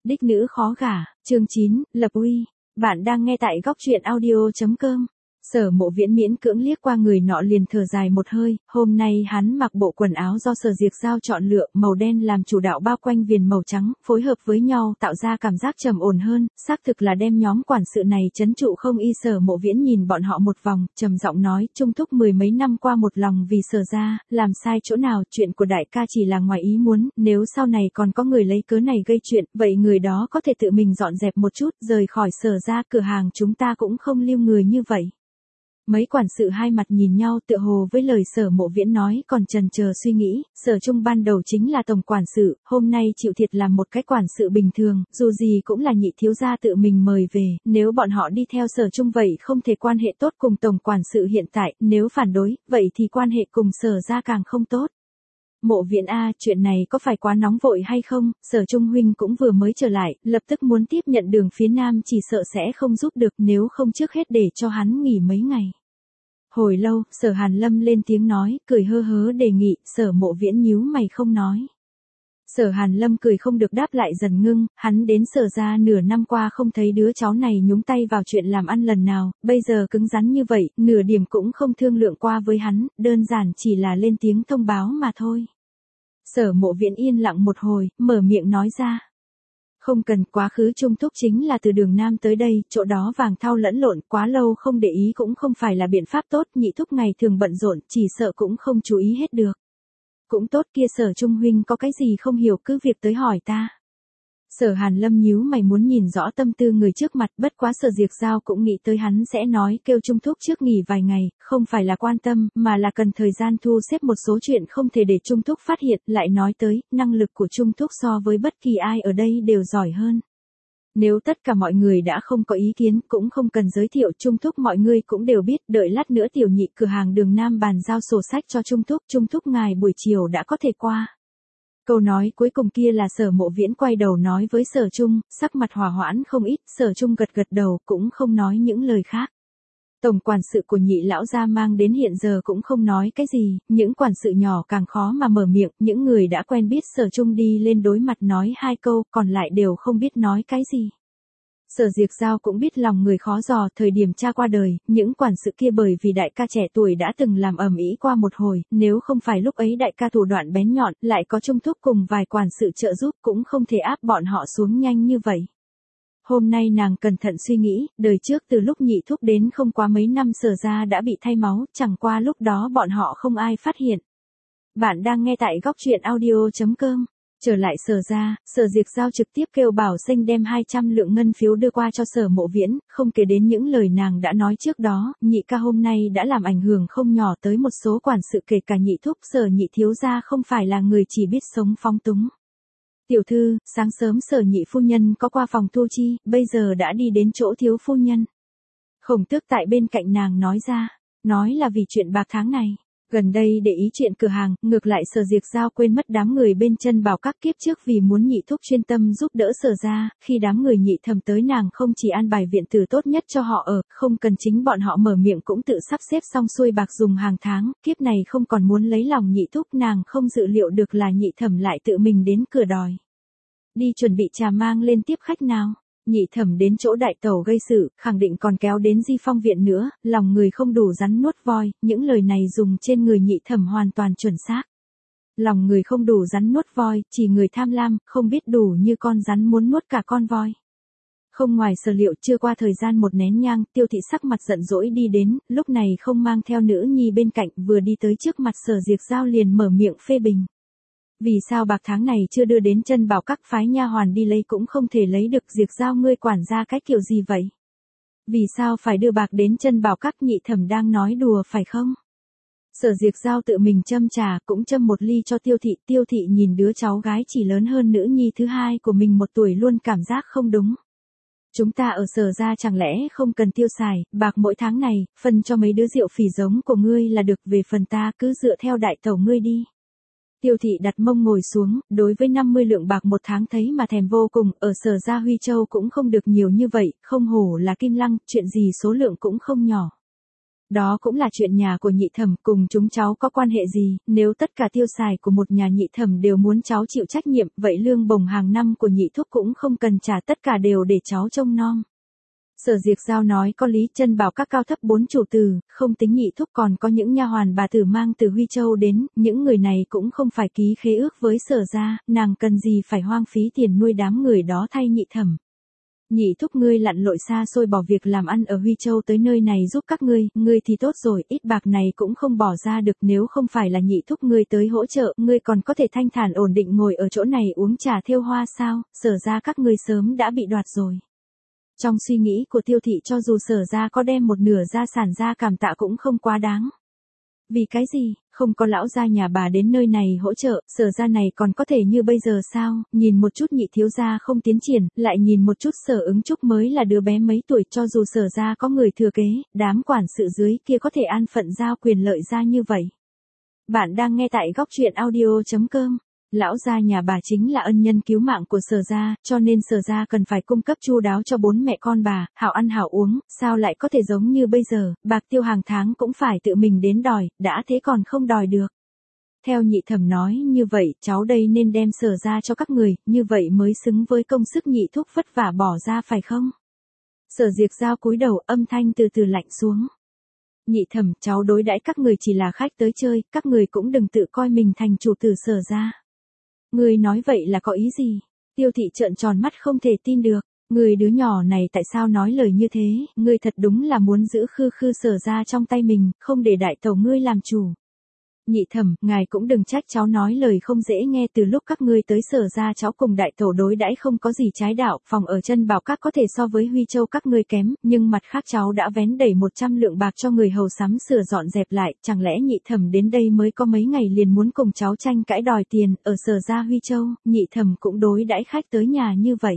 Đích nữ khó gả, chương 9, lập uy. Bạn đang nghe tại góc truyện audio.com. Sở Mộ Viễn miễn cưỡng liếc qua người nọ liền thở dài một hơi, hôm nay hắn mặc bộ quần áo do Sở Diệt Giao chọn lựa, màu đen làm chủ đạo bao quanh viền màu trắng, phối hợp với nhau tạo ra cảm giác trầm ổn hơn, xác thực là đem nhóm quản sự này trấn trụ không y. Sở Mộ Viễn nhìn bọn họ một vòng, trầm giọng nói, Trung Thúc mười mấy năm qua một lòng vì Sở gia, làm sai chỗ nào, chuyện của đại ca chỉ là ngoài ý muốn, nếu sau này còn có người lấy cớ này gây chuyện, vậy người đó có thể tự mình dọn dẹp một chút, rời khỏi Sở gia, cửa hàng chúng ta cũng không lưu người như vậy. Mấy quản sự hai mặt nhìn nhau tựa hồ với lời Sở Mộ Viễn nói còn chần chờ suy nghĩ, Sở Trung ban đầu chính là tổng quản sự, hôm nay chịu thiệt làm một cái quản sự bình thường, dù gì cũng là nhị thiếu gia tự mình mời về, nếu bọn họ đi theo Sở Trung vậy không thể quan hệ tốt cùng tổng quản sự hiện tại, nếu phản đối, vậy thì quan hệ cùng Sở gia càng không tốt. Mộ Viễn a, chuyện này có phải quá nóng vội hay không, Sở Trung huynh cũng vừa mới trở lại, lập tức muốn tiếp nhận đường phía Nam chỉ sợ sẽ không giúp được nếu không trước hết để cho hắn nghỉ mấy ngày. Hồi lâu, Sở Hàn Lâm lên tiếng nói, cười hơ hớ đề nghị, Sở Mộ Viễn nhíu mày không nói. Sở Hàn Lâm cười không được đáp lại dần ngưng, hắn đến Sở gia nửa năm qua không thấy đứa cháu này nhúng tay vào chuyện làm ăn lần nào, bây giờ cứng rắn như vậy, nửa điểm cũng không thương lượng qua với hắn, đơn giản chỉ là lên tiếng thông báo mà thôi. Sở Mộ Viễn yên lặng một hồi, mở miệng nói ra. Không cần, quá khứ Trung Thúc chính là từ đường Nam tới đây, chỗ đó vàng thau lẫn lộn, quá lâu không để ý cũng không phải là biện pháp tốt, nhị thúc ngày thường bận rộn, chỉ sợ cũng không chú ý hết được. Cũng tốt kia Sở Trung huynh có cái gì không hiểu cứ việc tới hỏi ta. Sở Hàn Lâm nhíu mày muốn nhìn rõ tâm tư người trước mặt, bất quá Sở Diệt Giao cũng nghĩ tới hắn sẽ nói kêu Trung Thúc trước nghỉ vài ngày, không phải là quan tâm, mà là cần thời gian thu xếp một số chuyện không thể để Trung Thúc phát hiện, lại nói tới, năng lực của Trung Thúc so với bất kỳ ai ở đây đều giỏi hơn. Nếu tất cả mọi người đã không có ý kiến, cũng không cần giới thiệu, Trung Thúc mọi người cũng đều biết, đợi lát nữa tiểu nhị cửa hàng đường Nam bàn giao sổ sách cho Trung Thúc ngài buổi chiều đã có thể qua. Câu nói cuối cùng kia là Sở Mộ Viễn quay đầu nói với Sở Trung, sắc mặt hòa hoãn không ít, Sở Trung gật gật đầu cũng không nói những lời khác. Tổng quản sự của nhị lão gia mang đến hiện giờ cũng không nói cái gì, những quản sự nhỏ càng khó mà mở miệng, những người đã quen biết Sở Trung đi lên đối mặt nói hai câu, còn lại đều không biết nói cái gì. Sở Diệt Giao cũng biết lòng người khó dò, thời điểm cha qua đời, những quản sự kia bởi vì đại ca trẻ tuổi đã từng làm ầm ĩ qua một hồi, nếu không phải lúc ấy đại ca thủ đoạn bén nhọn, lại có Trung Thúc cùng vài quản sự trợ giúp cũng không thể áp bọn họ xuống nhanh như vậy. Hôm nay nàng cẩn thận suy nghĩ, đời trước từ lúc nhị thúc đến không quá mấy năm Sở gia đã bị thay máu, chẳng qua lúc đó bọn họ không ai phát hiện. Bạn đang nghe tại góc truyện audio.com. Trở lại Sở gia, Sở Diệt Giao trực tiếp kêu Bảo Sinh đem 200 lượng ngân phiếu đưa qua cho Sở Mộ Viễn, không kể đến những lời nàng đã nói trước đó, nhị ca hôm nay đã làm ảnh hưởng không nhỏ tới một số quản sự kể cả nhị thúc. Sở nhị thiếu gia không phải là người chỉ biết sống phóng túng. Tiểu thư, sáng sớm Sở nhị phu nhân có qua phòng thu chi, bây giờ đã đi đến chỗ thiếu phu nhân. Khổng Tước tại bên cạnh nàng nói ra, nói là vì chuyện bạc tháng này. Gần đây để ý chuyện cửa hàng, ngược lại Sở Diệt Giao quên mất đám người bên chân bảo các kiếp trước vì muốn nhị thúc chuyên tâm giúp đỡ Sở gia, khi đám người nhị thẩm tới nàng không chỉ an bài viện tử tốt nhất cho họ ở, không cần chính bọn họ mở miệng cũng tự sắp xếp xong xuôi bạc dùng hàng tháng, kiếp này không còn muốn lấy lòng nhị thúc, nàng không dự liệu được là nhị thẩm lại tự mình đến cửa đòi. Đi chuẩn bị trà mang lên tiếp khách nào. Nhị thẩm đến chỗ đại tẩu gây sự, khẳng định còn kéo đến Di Phong viện nữa, lòng người không đủ rắn nuốt voi, những lời này dùng trên người nhị thẩm hoàn toàn chuẩn xác. Lòng người không đủ rắn nuốt voi, chỉ người tham lam, không biết đủ như con rắn muốn nuốt cả con voi. Không ngoài sở liệu, chưa qua thời gian một nén nhang, Tiêu thị sắc mặt giận dỗi đi đến, lúc này không mang theo nữ nhi bên cạnh, vừa đi tới trước mặt Sở Diệt Giao liền mở miệng phê bình. Vì sao bạc tháng này chưa đưa đến chân bảo các phái nha hoàn đi lấy cũng không thể lấy được, Diệt Giao ngươi quản gia cái kiểu gì vậy? Vì sao phải đưa bạc đến chân bảo các, nhị thẩm đang nói đùa phải không? Sở Diệt Giao tự mình châm trà, cũng châm một ly cho Tiêu thị nhìn đứa cháu gái chỉ lớn hơn nữ nhi thứ hai của mình 1 tuổi luôn cảm giác không đúng. Chúng ta ở Sở gia chẳng lẽ không cần tiêu xài, bạc mỗi tháng này, phân cho mấy đứa rượu phỉ giống của ngươi là được, về phần ta cứ dựa theo đại tẩu ngươi đi. Tiêu thị đặt mông ngồi xuống, đối với 50 lượng bạc một tháng thấy mà thèm vô cùng, ở Sở gia Huy Châu cũng không được nhiều như vậy, không hổ là Kim Lăng, chuyện gì số lượng cũng không nhỏ. Đó cũng là chuyện nhà của nhị thẩm, cùng chúng cháu có quan hệ gì, nếu tất cả tiêu xài của một nhà nhị thẩm đều muốn cháu chịu trách nhiệm, vậy lương bổng hàng năm của nhị thúc cũng không cần trả, tất cả đều để cháu trông nom. Sở Diệc Giao nói có lý, chân bảo các cao thấp 4 chủ tử, không tính nhị thúc còn có những nha hoàn bà tử mang từ Huy Châu đến, những người này cũng không phải ký khế ước với Sở gia, nàng cần gì phải hoang phí tiền nuôi đám người đó thay nhị thẩm. Nhị thúc ngươi lặn lội xa xôi bỏ việc làm ăn ở Huy Châu tới nơi này giúp các ngươi thì tốt rồi, ít bạc này cũng không bỏ ra được, nếu không phải là nhị thúc ngươi tới hỗ trợ, ngươi còn có thể thanh thản ổn định ngồi ở chỗ này uống trà thêu hoa sao, Sở ra các ngươi sớm đã bị đoạt rồi. Trong suy nghĩ của Tiêu thị, cho dù Sở ra có đem một nửa gia sản ra cảm tạ cũng không quá đáng. Vì cái gì, không có lão gia nhà bà đến nơi này hỗ trợ, Sở ra này còn có thể như bây giờ sao, nhìn một chút nhị thiếu gia không tiến triển, lại nhìn một chút Sở Ứng Trúc mới là đứa bé mấy tuổi, cho dù Sở ra có người thừa kế, đám quản sự dưới kia có thể an phận giao quyền lợi ra như vậy. Bạn đang nghe tại góc truyện audio.com. Lão gia nhà bà chính là ân nhân cứu mạng của Sở gia, cho nên Sở gia cần phải cung cấp chu đáo cho 4 mẹ con bà, hảo ăn hảo uống, sao lại có thể giống như bây giờ, bạc tiêu hàng tháng cũng phải tự mình đến đòi, đã thế còn không đòi được. Theo nhị thẩm nói như vậy, cháu đây nên đem Sở gia cho các người, như vậy mới xứng với công sức nhị thúc vất vả bỏ ra phải không? Sở Diệc Giao cúi đầu, âm thanh từ từ lạnh xuống. Nhị thẩm, cháu đối đãi các người chỉ là khách tới chơi, các người cũng đừng tự coi mình thành chủ tử Sở gia. Ngươi nói vậy là có ý gì? Tiêu thị trợn tròn mắt không thể tin được. Ngươi đứa nhỏ này tại sao nói lời như thế, ngươi thật đúng là muốn giữ khư khư Sở ra trong tay mình, không để đại tẩu ngươi làm chủ. Nhị thẩm, ngài cũng đừng trách cháu nói lời không dễ nghe, từ lúc các ngươi tới Sở ra cháu cùng đại tẩu đối đãi không có gì trái đạo, phòng ở chân bảo các có thể so với Huy Châu các ngươi kém, nhưng mặt khác cháu đã vén đẩy 100 lượng bạc cho người hầu sắm sửa dọn dẹp lại, chẳng lẽ nhị thẩm đến đây mới có mấy ngày liền muốn cùng cháu tranh cãi đòi tiền, ở Sở ra Huy Châu, nhị thẩm cũng đối đãi khách tới nhà như vậy.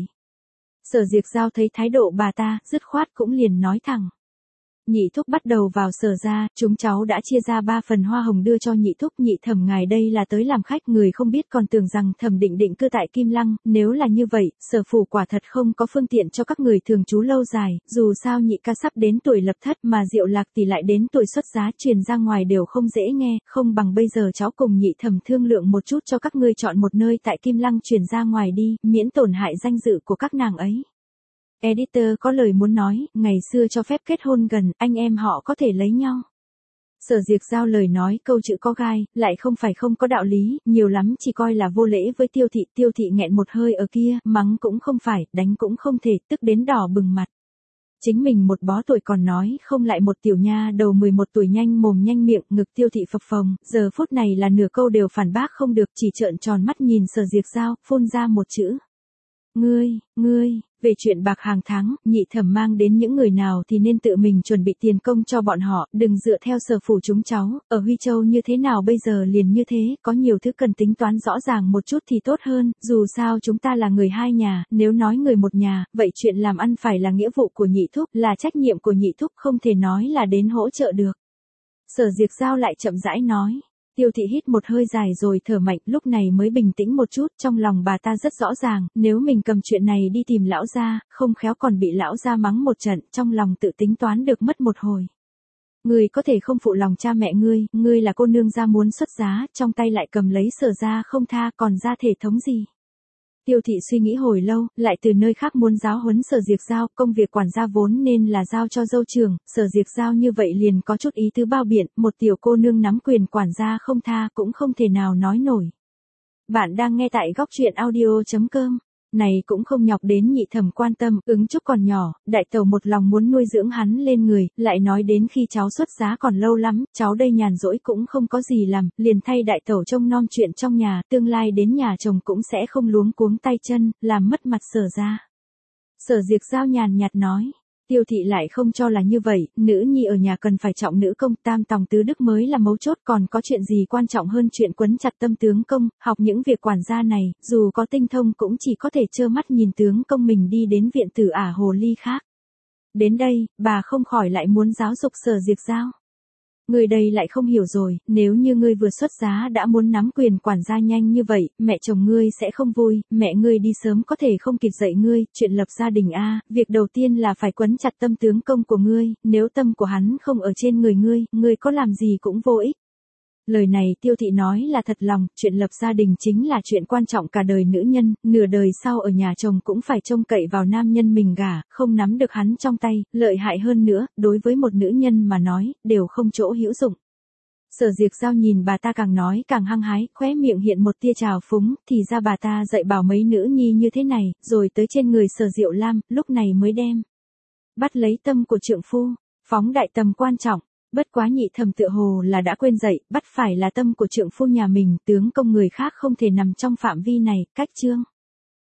Sở Diệc Giao thấy thái độ bà ta, dứt khoát cũng liền nói thẳng. Nhị thúc bắt đầu vào Sở ra, chúng cháu đã chia ra 3 phần hoa hồng đưa cho nhị thúc, nhị thẩm ngài đây là tới làm khách, người không biết còn tưởng rằng thẩm định định cư tại Kim Lăng, nếu là như vậy, Sở phủ quả thật không có phương tiện cho các người thường trú lâu dài, dù sao nhị ca sắp đến tuổi lập thất mà Diệu Lạc tỷ lại đến tuổi xuất giá, truyền ra ngoài đều không dễ nghe, không bằng bây giờ cháu cùng nhị thẩm thương lượng một chút cho các ngươi chọn một nơi tại Kim Lăng truyền ra ngoài đi, miễn tổn hại danh dự của các nàng ấy. Editor có lời muốn nói, ngày xưa cho phép kết hôn gần, anh em họ có thể lấy nhau. Sở Diệc Giao lời nói câu chữ có gai, lại không phải không có đạo lý, nhiều lắm chỉ coi là vô lễ với Tiêu thị nghẹn một hơi ở kia, mắng cũng không phải, đánh cũng không thể, tức đến đỏ bừng mặt. Chính mình một bó tuổi còn nói không lại một tiểu nha đầu 11 tuổi nhanh mồm nhanh miệng, ngực Tiêu thị phập phồng, giờ phút này là nửa câu đều phản bác không được, chỉ trợn tròn mắt nhìn Sở Diệc Giao, phun ra một chữ. Ngươi, về chuyện bạc hàng tháng, nhị thẩm mang đến những người nào thì nên tự mình chuẩn bị tiền công cho bọn họ, đừng dựa theo Sở phủ chúng cháu, ở Huy Châu như thế nào bây giờ liền như thế, có nhiều thứ cần tính toán rõ ràng một chút thì tốt hơn, dù sao chúng ta là người hai nhà, nếu nói người một nhà, vậy chuyện làm ăn phải là nghĩa vụ của nhị thúc, là trách nhiệm của nhị thúc, không thể nói là đến hỗ trợ được. Sở Diệc Giao lại chậm rãi nói. Tiêu thị hít một hơi dài rồi thở mạnh, lúc này mới bình tĩnh một chút, trong lòng bà ta rất rõ ràng, nếu mình cầm chuyện này đi tìm lão gia, không khéo còn bị lão gia mắng một trận, trong lòng tự tính toán được mất một hồi. Ngươi có thể không phụ lòng cha mẹ ngươi là cô nương gia muốn xuất giá, trong tay lại cầm lấy Sở gia không tha, còn ra thể thống gì. Tiêu thị suy nghĩ hồi lâu, lại từ nơi khác muốn giáo huấn Sở Diệc Giao, công việc quản gia vốn nên là giao cho dâu trưởng, Sở Diệc Giao như vậy liền có chút ý tứ bao biện, một tiểu cô nương nắm quyền quản gia không tha cũng không thể nào nói nổi. Bạn đang nghe tại góc truyện audio.com. Này cũng không nhọc đến nhị thẩm quan tâm, Ứng Trúc còn nhỏ, đại tẩu một lòng muốn nuôi dưỡng hắn lên người, lại nói đến khi cháu xuất giá còn lâu lắm, cháu đây nhàn rỗi cũng không có gì làm, liền thay đại tẩu trông nom chuyện trong nhà, tương lai đến nhà chồng cũng sẽ không luống cuống tay chân, làm mất mặt Sở ra. Sở Diệc Giao nhàn nhạt nói. Tiêu thị lại không cho là như vậy, nữ nhi ở nhà cần phải trọng nữ công, tam tòng tứ đức mới là mấu chốt, còn có chuyện gì quan trọng hơn chuyện quấn chặt tâm tướng công, học những việc quản gia này, dù có tinh thông cũng chỉ có thể trơ mắt nhìn tướng công mình đi đến viện tử ả hồ ly khác. Đến đây, bà không khỏi lại muốn giáo dục Sở Diệc Giao. Ngươi đây lại không hiểu rồi, nếu như ngươi vừa xuất giá đã muốn nắm quyền quản gia nhanh như vậy, mẹ chồng ngươi sẽ không vui, mẹ ngươi đi sớm có thể không kịp dậy ngươi, chuyện lập gia đình a, việc đầu tiên là phải quấn chặt tâm tướng công của ngươi, nếu tâm của hắn không ở trên người ngươi có làm gì cũng vô ích. Lời này Tiêu Thị nói là thật lòng, chuyện lập gia đình chính là chuyện quan trọng cả đời nữ nhân, nửa đời sau ở nhà chồng cũng phải trông cậy vào nam nhân mình gả, không nắm được hắn trong tay, lợi hại hơn nữa, đối với một nữ nhân mà nói, đều không chỗ hữu dụng. Sở Diệc Giao nhìn bà ta càng nói càng hăng hái, khóe miệng hiện một tia trào phúng, thì ra bà ta dạy bảo mấy nữ nhi như thế này, rồi tới trên người Sở Diệu Lam, lúc này mới đem bắt lấy tâm của trượng phu, phóng đại tầm quan trọng. Bất quá Nhị Thẩm tựa hồ là đã quên dậy, bắt phải là tâm của trượng phu nhà mình, tướng công người khác không thể nằm trong phạm vi này, cách chương.